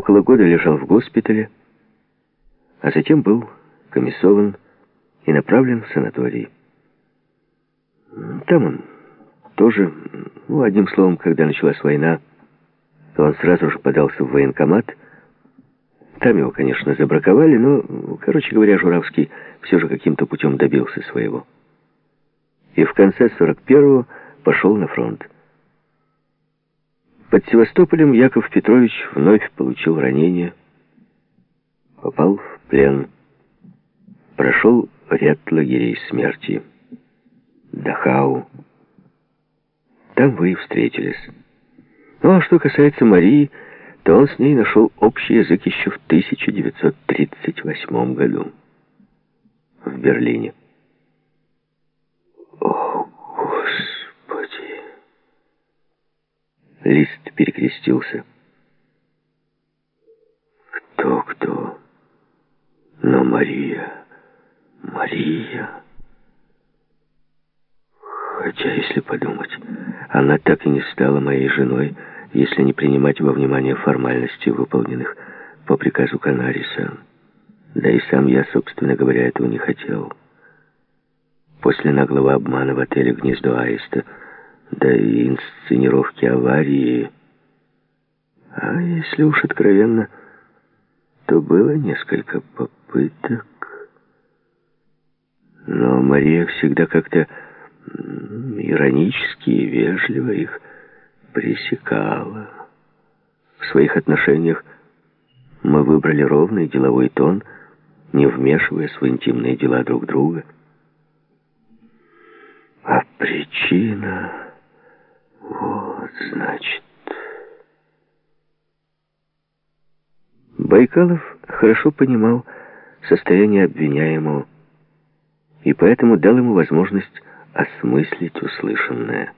около года лежал в госпитале, а затем был комиссован и направлен в санаторий. Там он тоже, одним словом, когда началась война, то он сразу же подался в военкомат. Там его, конечно, забраковали, но, короче говоря, Журавский все же каким-то путем добился своего. И в конце 41-го пошел на фронт. Под Севастополем Яков Петрович вновь получил ранение, попал в плен, прошел ряд лагерей смерти. Дахау. Там вы и встретились. Ну, а что касается Марии, то он с ней нашел общий язык еще в 1938 году в Берлине. О, Господи! Лист перекрестился. Кто? Но Мария... Хотя, если подумать, она так и не стала моей женой, если не принимать во внимание формальностей, выполненных по приказу Канариса. Да и сам я, собственно говоря, этого не хотел. После наглого обмана в отеле «Гнездо Аиста», да и инсценировки аварии, а если уж откровенно, то было несколько попыток. Но Мария всегда как-то иронически и вежливо их пресекала. В своих отношениях мы выбрали ровный деловой тон, не вмешиваясь в интимные дела друг друга. А причина... Вот, значит... Байкалов хорошо понимал состояние обвиняемого и поэтому дал ему возможность осмыслить услышанное.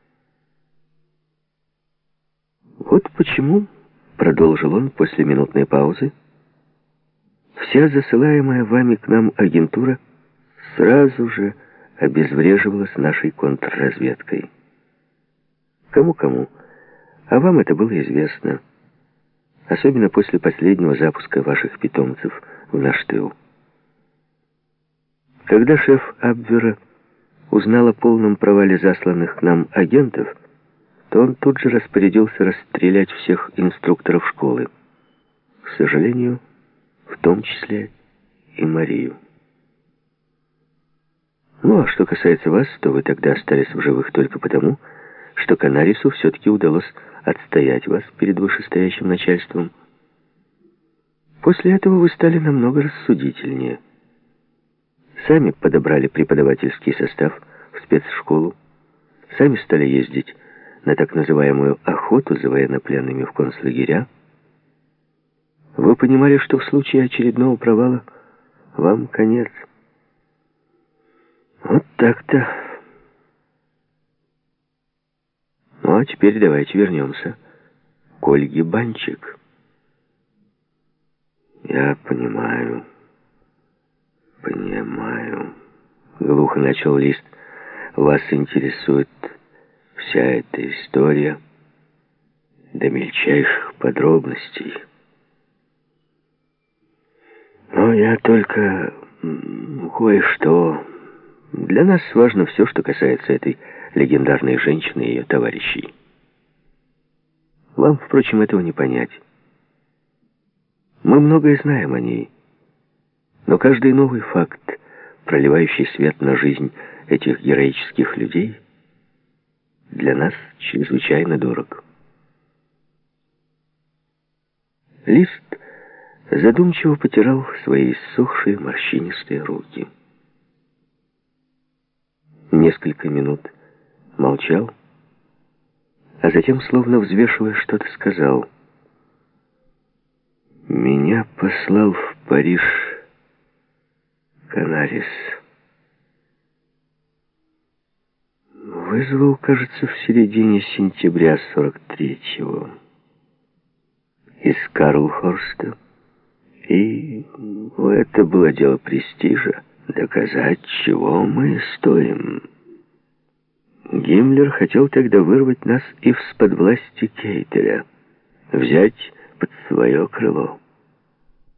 «Вот почему, — продолжил он после минутной паузы, — вся засылаемая вами к нам агентура сразу же обезвреживалась нашей контрразведкой. Кому-кому, а вам это было известно, особенно после последнего запуска ваших питомцев в наш тыл. Когда шеф Абвера узнал о полном провале засланных к нам агентов, то он тут же распорядился расстрелять всех инструкторов школы. К сожалению, в том числе и Марию. Ну, а что касается вас, то вы тогда остались в живых только потому, что Канарису все-таки удалось отстоять вас перед вышестоящим начальством. После этого вы стали намного рассудительнее. Сами подобрали преподавательский состав в спецшколу, сами стали ездить на так называемую охоту за военнопленными в концлагеря. Вы понимали, что в случае очередного провала вам конец. Вот так-то. Ну, а теперь давайте вернемся к Ольге Банчик. Я понимаю, глухо начал Лист. Вас интересует вся эта история до мельчайших подробностей. Но я только кое-что... Для нас важно все, что касается этой легендарной женщины и ее товарищей. Вам, впрочем, этого не понять. Мы многое знаем о ней, но каждый новый факт, проливающий свет на жизнь этих героических людей, для нас чрезвычайно дорог. Лист задумчиво потирал свои иссохшие морщинистые руки. Несколько минут молчал, а затем, словно взвешивая что-то, сказал: «Меня послал в Париж Канарис. Вызвал, кажется, в середине сентября 43-го из Карлхорста. И это было дело престижа. Доказать, чего мы стоим. Гиммлер хотел тогда вырвать нас из-под власти Кейтеля, взять под свое крыло.